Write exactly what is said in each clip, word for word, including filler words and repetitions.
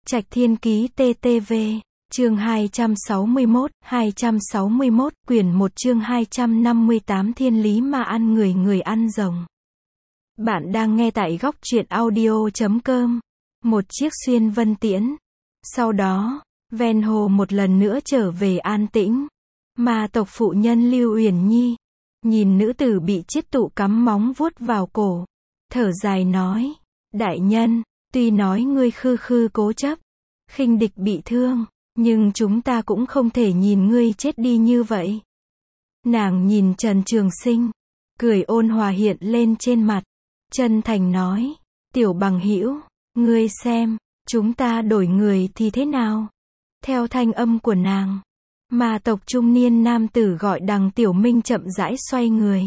Trạch Thiên Ký tê tê vê, chương hai trăm sáu mươi mốt, hai trăm sáu mươi mốt, quyển một chương hai trăm năm mươi tám Thiên lý mà ăn người người ăn rồng. Bạn đang nghe tại góc truyện audio chấm com. Một chiếc xuyên vân tiễn. Sau đó, ven hồ một lần nữa trở về an tĩnh. Ma tộc phụ nhân Lưu Uyển Nhi, nhìn nữ tử bị chiết tụ cắm móng vuốt vào cổ, thở dài nói, đại nhân, tuy nói ngươi khư khư cố chấp, khinh địch bị thương, nhưng chúng ta cũng không thể nhìn ngươi chết đi như vậy. Nàng nhìn Trần Trường Sinh, cười ôn hòa hiện lên trên mặt, chân thành nói, tiểu bằng hữu, ngươi xem, chúng ta đổi người thì thế nào? Theo thanh âm của nàng, ma tộc trung niên nam tử gọi Đằng Tiểu Minh chậm rãi xoay người,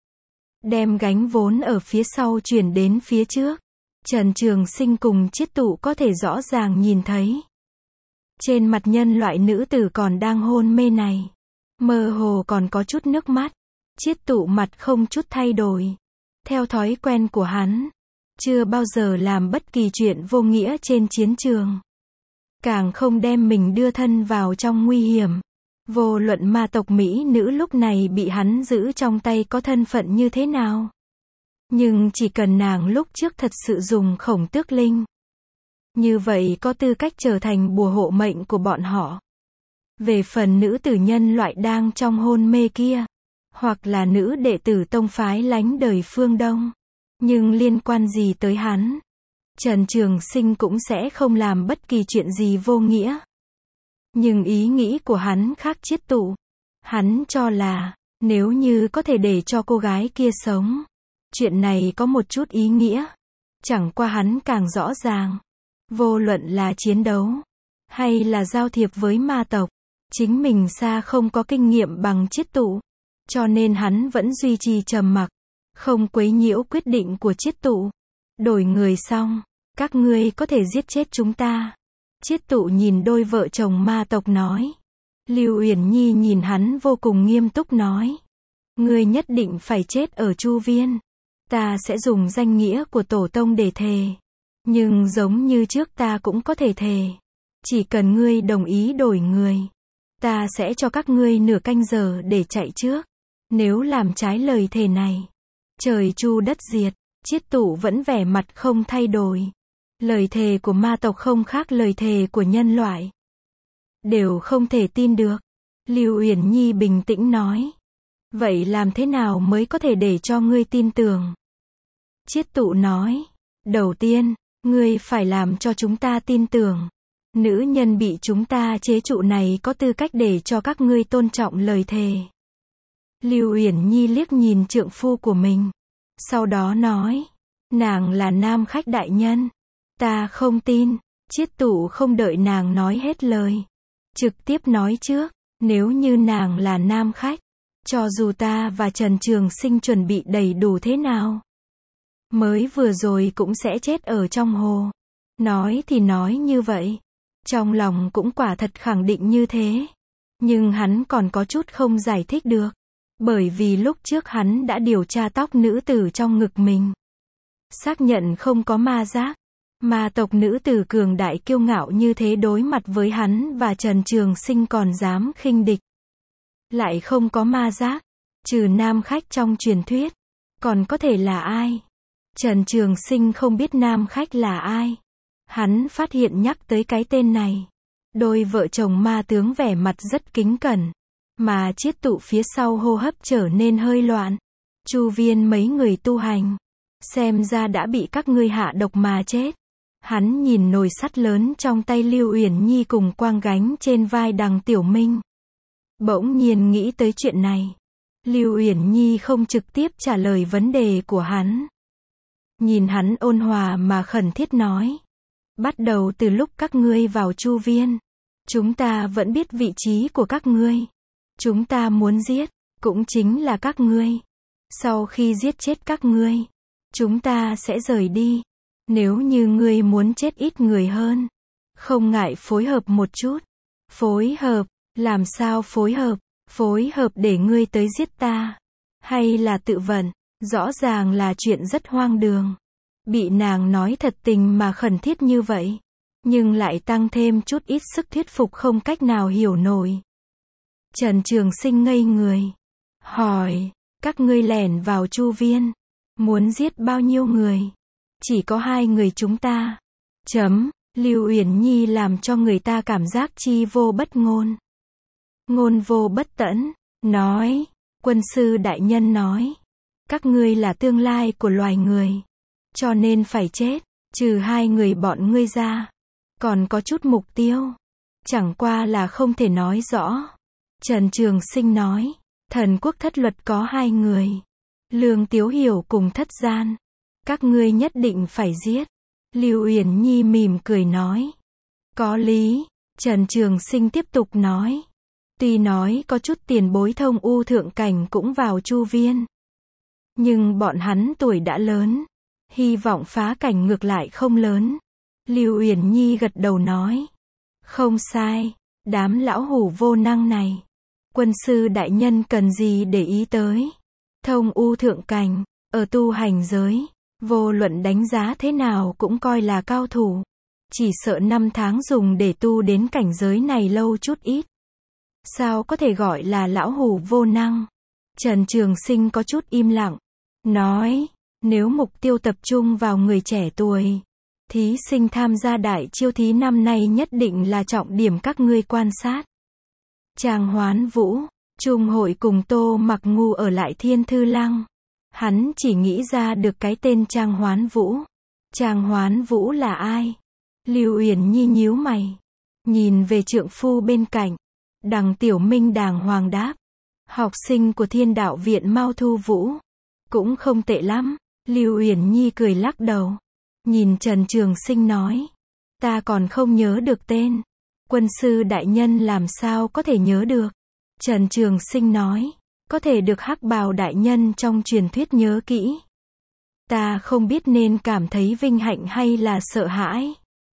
đem gánh vốn ở phía sau chuyển đến phía trước. Trần Trường Sinh cùng chiết tụ có thể rõ ràng nhìn thấy, trên mặt nhân loại nữ tử còn đang hôn mê này, mơ hồ còn có chút nước mắt. Chiết tụ mặt không chút thay đổi. Theo thói quen của hắn, chưa bao giờ làm bất kỳ chuyện vô nghĩa trên chiến trường, càng không đem mình đưa thân vào trong nguy hiểm. Vô luận ma tộc mỹ nữ lúc này bị hắn giữ trong tay có thân phận như thế nào, nhưng chỉ cần nàng lúc trước thật sự dùng khổng tước linh, như vậy có tư cách trở thành bùa hộ mệnh của bọn họ. Về phần nữ tử nhân loại đang trong hôn mê kia, hoặc là nữ đệ tử tông phái lánh đời phương Đông, nhưng liên quan gì tới hắn? Trần Trường Sinh cũng sẽ không làm bất kỳ chuyện gì vô nghĩa. Nhưng ý nghĩ của hắn khác chiết tụ. Hắn cho là, nếu như có thể để cho cô gái kia sống, chuyện này có một chút ý nghĩa. Chẳng qua hắn càng rõ ràng, vô luận là chiến đấu, hay là giao thiệp với ma tộc, chính mình xa không có kinh nghiệm bằng chiết tụ. Cho nên hắn vẫn duy trì trầm mặc, không quấy nhiễu quyết định của chiết tụ. Đổi người xong, các ngươi có thể giết chết chúng ta. Chiết tụ nhìn đôi vợ chồng ma tộc nói. Lưu Uyển Nhi nhìn hắn vô cùng nghiêm túc nói, ngươi nhất định phải chết ở Chu Viên. Ta sẽ dùng danh nghĩa của tổ tông để thề. Nhưng giống như trước ta cũng có thể thề. Chỉ cần ngươi đồng ý đổi người, ta sẽ cho các ngươi nửa canh giờ để chạy trước. Nếu làm trái lời thề này, trời chu đất diệt. Chiết tụ vẫn vẻ mặt không thay đổi. Lời thề của ma tộc không khác lời thề của nhân loại, đều không thể tin được. Lưu Uyển Nhi bình tĩnh nói, vậy làm thế nào mới có thể để cho ngươi tin tưởng? Chiết tụ nói, đầu tiên, ngươi phải làm cho chúng ta tin tưởng, nữ nhân bị chúng ta chế trụ này có tư cách để cho các ngươi tôn trọng lời thề. Lưu Uyển Nhi liếc nhìn trượng phu của mình, sau đó nói, nàng là nam khách đại nhân. Ta không tin. Chiết tụ không đợi nàng nói hết lời, trực tiếp nói trước, nếu như nàng là nam khách, cho dù ta và Trần Trường Sinh chuẩn bị đầy đủ thế nào, mới vừa rồi cũng sẽ chết ở trong hồ. Nói thì nói như vậy, trong lòng cũng quả thật khẳng định như thế. Nhưng hắn còn có chút không giải thích được, bởi vì lúc trước hắn đã điều tra tóc nữ tử trong ngực mình, xác nhận không có ma giác. Ma tộc nữ tử cường đại kiêu ngạo như thế đối mặt với hắn và Trần Trường Sinh còn dám khinh địch, lại không có ma giác, trừ nam khách trong truyền thuyết, còn có thể là ai? Trần Trường Sinh không biết nam khách là ai. Hắn phát hiện nhắc tới cái tên này, đôi vợ chồng ma tướng vẻ mặt rất kính cẩn, mà chiết tụ phía sau hô hấp trở nên hơi loạn. Chu Viên mấy người tu hành, xem ra đã bị các ngươi hạ độc mà chết. Hắn nhìn nồi sắt lớn trong tay Lưu Uyển Nhi cùng quang gánh trên vai Đằng Tiểu Minh, bỗng nhiên nghĩ tới chuyện này. Lưu Uyển Nhi không trực tiếp trả lời vấn đề của hắn, nhìn hắn ôn hòa mà khẩn thiết nói, bắt đầu từ lúc các ngươi vào Chu Viên, chúng ta vẫn biết vị trí của các ngươi. Chúng ta muốn giết, cũng chính là các ngươi. Sau khi giết chết các ngươi, chúng ta sẽ rời đi. Nếu như ngươi muốn chết ít người hơn, không ngại phối hợp một chút. Phối hợp? Làm sao phối hợp? Phối hợp để ngươi tới giết ta? Hay là tự vận? Rõ ràng là chuyện rất hoang đường. Bị nàng nói thật tình mà khẩn thiết như vậy, nhưng lại tăng thêm chút ít sức thuyết phục không cách nào hiểu nổi. Trần Trường Sinh ngây người, hỏi, các ngươi lẻn vào Chu Viên, muốn giết bao nhiêu người? Chỉ có hai người chúng ta. Chấm, Lưu Uyển Nhi làm cho người ta cảm giác chi vô bất ngôn. Ngôn vô bất tẫn, nói, quân sư đại nhân nói, các ngươi là tương lai của loài người, cho nên phải chết, trừ hai người bọn ngươi ra, còn có chút mục tiêu, chẳng qua là không thể nói rõ. Trần Trường Sinh nói, thần quốc thất luật có hai người, Lương Tiếu Hiểu cùng Thất Gian, các ngươi nhất định phải giết. Lưu Uyển Nhi mỉm cười nói, có lý. Trần Trường Sinh tiếp tục nói, tuy nói có chút tiền bối thông u thượng cảnh cũng vào Chu Viên, nhưng bọn hắn tuổi đã lớn, hy vọng phá cảnh ngược lại không lớn. Lưu Uyển Nhi gật đầu nói, không sai, đám lão hủ vô năng này, quân sư đại nhân cần gì để ý tới. Thông u thượng cảnh, ở tu hành giới, vô luận đánh giá thế nào cũng coi là cao thủ, chỉ sợ năm tháng dùng để tu đến cảnh giới này lâu chút ít. Sao có thể gọi là lão hủ vô năng? Trần Trường Sinh có chút im lặng, nói, nếu mục tiêu tập trung vào người trẻ tuổi, thí sinh tham gia đại chiêu thí năm nay nhất định là trọng điểm các ngươi quan sát. Trang Hoán Vũ, Trung Hội cùng Tô Mặc Ngu ở lại Thiên Thư Lăng. Hắn chỉ nghĩ ra được cái tên Trang Hoán Vũ. Trang Hoán Vũ là ai? Lưu Uyển Nhi nhíu mày, nhìn về trượng phu bên cạnh. Đằng Tiểu Minh đàng hoàng đáp, học sinh của Thiên Đạo Viện Mao Thu Vũ, cũng không tệ lắm. Lưu Uyển Nhi cười lắc đầu, nhìn Trần Trường Sinh nói, ta còn không nhớ được tên. Quân sư đại nhân làm sao có thể nhớ được? Trần Trường Sinh nói, có thể được Hắc Bào đại nhân trong truyền thuyết nhớ kỹ. Ta không biết nên cảm thấy vinh hạnh hay là sợ hãi.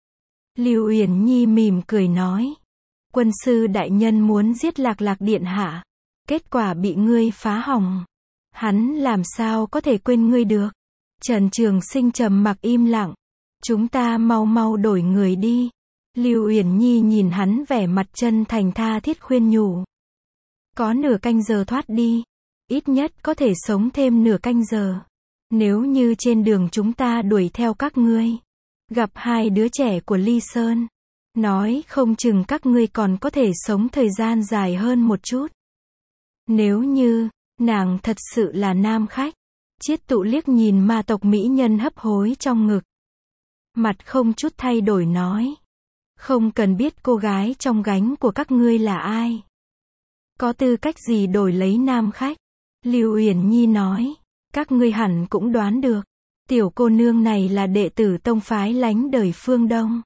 Lưu Uyển Nhi mỉm cười nói, quân sư đại nhân muốn giết Lạc Lạc điện hạ, kết quả bị ngươi phá hỏng, hắn làm sao có thể quên ngươi được? Trần Trường Sinh trầm mặc im lặng, chúng ta mau mau đổi người đi. Lưu Uyển Nhi nhìn hắn vẻ mặt chân thành tha thiết khuyên nhủ, có nửa canh giờ thoát đi, ít nhất có thể sống thêm nửa canh giờ. Nếu như trên đường chúng ta đuổi theo các ngươi, gặp hai đứa trẻ của Ly Sơn, nói không chừng các ngươi còn có thể sống thời gian dài hơn một chút. Nếu như, nàng thật sự là nam khách. Chiết Tụ liếc nhìn ma tộc mỹ nhân hấp hối trong ngực, mặt không chút thay đổi nói, không cần biết cô gái trong gánh của các ngươi là ai, có tư cách gì đổi lấy nam khách. Lưu Uyển Nhi nói, các ngươi hẳn cũng đoán được, tiểu cô nương này là đệ tử tông phái lánh đời phương Đông.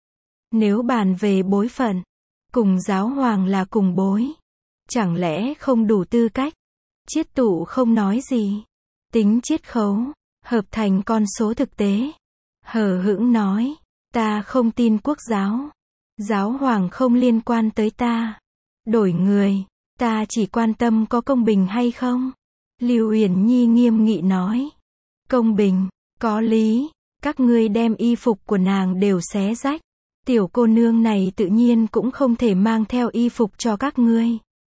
Nếu bàn về bối phận, cùng giáo hoàng là cùng bối, chẳng lẽ không đủ tư cách? Chiết Tụ không nói gì, tính chiết khấu, hợp thành con số thực tế. Hờ hững nói, ta không tin quốc giáo, giáo hoàng không liên quan tới ta. Đổi người, ta chỉ quan tâm có công bình hay không. Lưu Uyển Nhi nghiêm nghị nói, công bình, có lý, các ngươi đem y phục của nàng đều xé rách, tiểu cô nương này tự nhiên cũng không thể mang theo y phục cho các ngươi.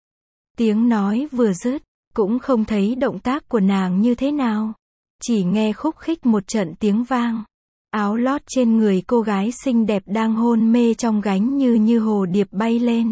Tiếng nói vừa dứt, cũng không thấy động tác của nàng như thế nào, chỉ nghe khúc khích một trận tiếng vang, áo lót trên người cô gái xinh đẹp đang hôn mê trong gánh như như hồ điệp bay lên,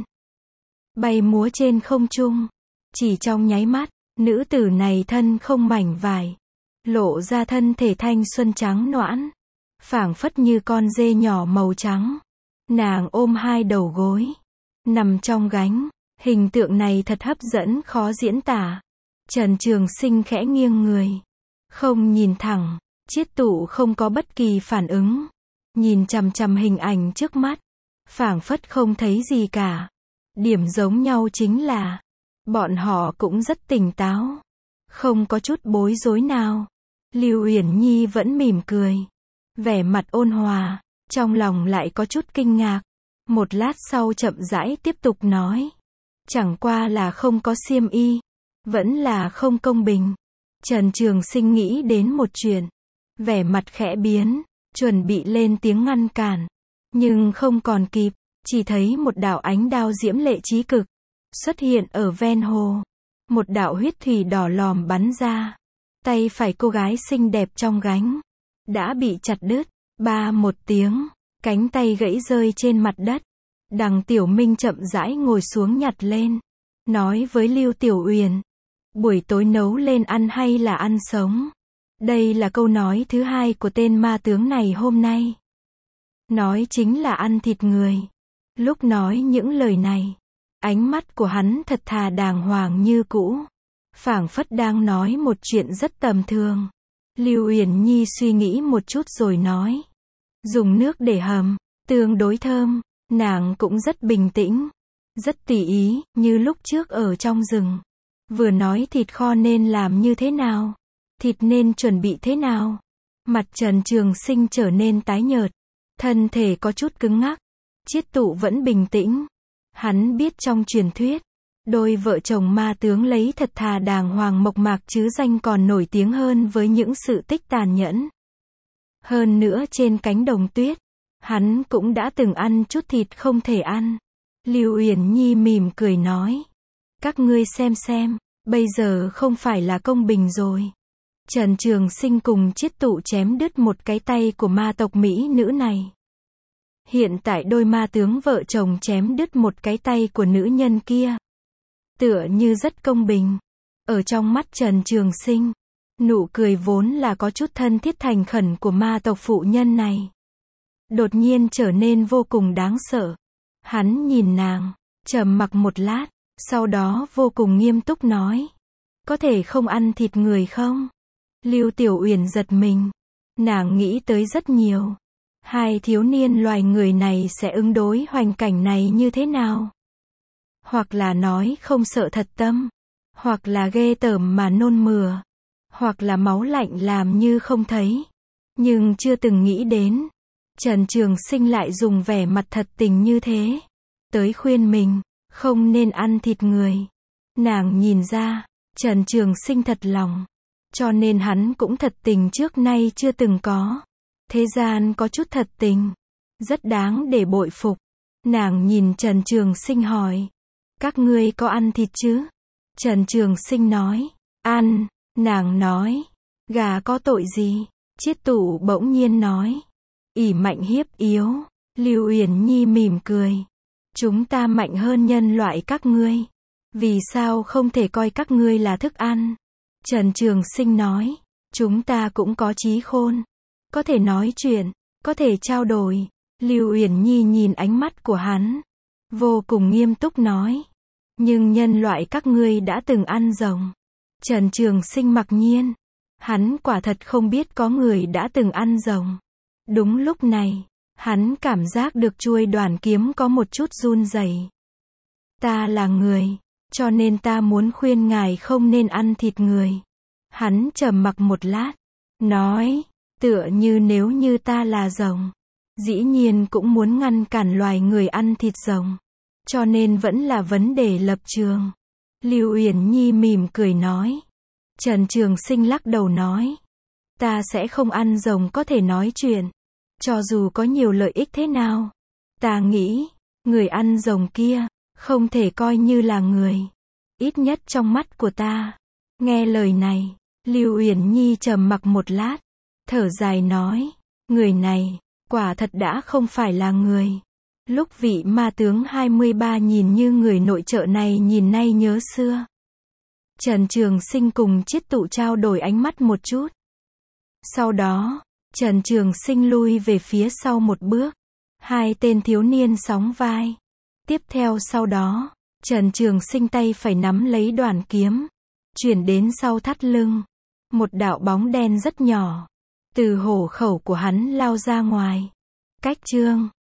bay múa trên không trung. Chỉ trong nháy mắt, nữ tử này thân không mảnh vải, lộ ra thân thể thanh xuân trắng nõn, phảng phất như con dê nhỏ màu trắng. Nàng ôm hai đầu gối, nằm trong gánh, hình tượng này thật hấp dẫn khó diễn tả. Trần Trường Sinh khẽ nghiêng người, không nhìn thẳng. Chiết Tụ không có bất kỳ phản ứng, nhìn chằm chằm hình ảnh trước mắt, phảng phất không thấy gì cả. Điểm giống nhau chính là, bọn họ cũng rất tỉnh táo, không có chút bối rối nào. Lưu Uyển Nhi vẫn mỉm cười, vẻ mặt ôn hòa, trong lòng lại có chút kinh ngạc. Một lát sau chậm rãi tiếp tục nói, chẳng qua là không có xiêm y, vẫn là không công bình. Trần Trường Sinh nghĩ đến một chuyện, vẻ mặt khẽ biến, chuẩn bị lên tiếng ngăn cản, Nhưng không còn kịp, chỉ thấy một đạo ánh đao diễm lệ chí cực, xuất hiện ở ven hồ. Một đạo huyết thủy đỏ lòm bắn ra. Tay phải cô gái xinh đẹp trong gánh, đã bị chặt đứt. Ba một tiếng, cánh tay gãy rơi trên mặt đất. Đằng Tiểu Minh chậm rãi ngồi xuống nhặt lên. Nói với Lưu Tiểu Uyển, buổi tối nấu lên ăn hay là ăn sống? Đây là câu nói thứ hai của tên ma tướng này hôm nay. Nói chính là ăn thịt người. Lúc nói những lời này, ánh mắt của hắn thật thà đàng hoàng như cũ, phảng phất đang nói một chuyện rất tầm thường. Lưu Uyển Nhi suy nghĩ một chút rồi nói, dùng nước để hầm, tương đối thơm. Nàng cũng rất bình tĩnh, rất tỉ ý, như lúc trước ở trong rừng. Vừa nói thịt kho nên làm như thế nào, thịt nên chuẩn bị thế nào. Mặt Trần Trường Sinh trở nên tái nhợt, thân thể có chút cứng ngắc. Chiết Tụ vẫn bình tĩnh. Hắn biết trong truyền thuyết, đôi vợ chồng ma tướng lấy thật thà đàng hoàng mộc mạc chứ danh còn nổi tiếng hơn với những sự tích tàn nhẫn. Hơn nữa trên cánh đồng tuyết, hắn cũng đã từng ăn chút thịt không thể ăn. Lưu Uyển Nhi mỉm cười nói, các ngươi xem xem, bây giờ không phải là công bình rồi. Trần Trường Sinh cùng Chiết Tụ chém đứt một cái tay của ma tộc mỹ nữ này. Hiện tại đôi ma tướng vợ chồng chém đứt một cái tay của nữ nhân kia. Tựa như rất công bình. Ở trong mắt Trần Trường Sinh, nụ cười vốn là có chút thân thiết thành khẩn của ma tộc phụ nhân này, đột nhiên trở nên vô cùng đáng sợ. Hắn nhìn nàng, trầm mặc một lát, sau đó vô cùng nghiêm túc nói, có thể không ăn thịt người không? Lưu Tiểu Uyển giật mình. Nàng nghĩ tới rất nhiều. Hai thiếu niên loài người này sẽ ứng đối hoàn cảnh này như thế nào? Hoặc là nói không sợ thật tâm, hoặc là ghê tởm mà nôn mửa, hoặc là máu lạnh làm như không thấy. Nhưng chưa từng nghĩ đến, Trần Trường Sinh lại dùng vẻ mặt thật tình như thế, tới khuyên mình, không nên ăn thịt người. Nàng nhìn ra, Trần Trường Sinh thật lòng, cho nên hắn cũng thật tình trước nay chưa từng có. Thế gian có chút thật tình, rất đáng để bội phục. Nàng nhìn Trần Trường Sinh hỏi, các ngươi có ăn thịt chứ? Trần Trường Sinh nói, ăn. Nàng nói, gà có tội gì? Chiết Tụ bỗng nhiên nói, ỷ mạnh hiếp yếu. Lưu Uyển Nhi mỉm cười, chúng ta mạnh hơn nhân loại các ngươi, vì sao không thể coi các ngươi là thức ăn? Trần Trường Sinh nói, chúng ta cũng có trí khôn, có thể nói chuyện, có thể trao đổi. Lưu Uyển Nhi nhìn ánh mắt của hắn, vô cùng nghiêm túc nói, nhưng nhân loại các ngươi đã từng ăn rồng. Trần Trường Sinh mặc nhiên, hắn quả thật không biết có người đã từng ăn rồng. Đúng lúc này, hắn cảm giác được chuôi đoàn kiếm có một chút run rẩy. Ta là người, cho nên ta muốn khuyên ngài không nên ăn thịt người. Hắn trầm mặc một lát, nói, tựa như nếu như ta là rồng, dĩ nhiên cũng muốn ngăn cản loài người ăn thịt rồng. Cho nên vẫn là vấn đề lập trường. Lưu Uyển Nhi mỉm cười nói. Trần Trường Sinh lắc đầu nói, ta sẽ không ăn rồng có thể nói chuyện. Cho dù có nhiều lợi ích thế nào, ta nghĩ, người ăn rồng kia, không thể coi như là người. Ít nhất trong mắt của ta. Nghe lời này, Lưu Uyển Nhi trầm mặc một lát, thở dài nói, người này, quả thật đã không phải là người. Lúc vị ma tướng hai mươi ba nhìn như người nội trợ này nhìn nay nhớ xưa. Trần Trường Sinh cùng Chiết Tụ trao đổi ánh mắt một chút. Sau đó, Trần Trường Sinh lui về phía sau một bước. Hai tên thiếu niên sóng vai. Tiếp theo sau đó, Trần Trường Sinh tay phải nắm lấy đoàn kiếm, chuyển đến sau thắt lưng. Một đạo bóng đen rất nhỏ, từ hổ khẩu của hắn lao ra ngoài. Cách chương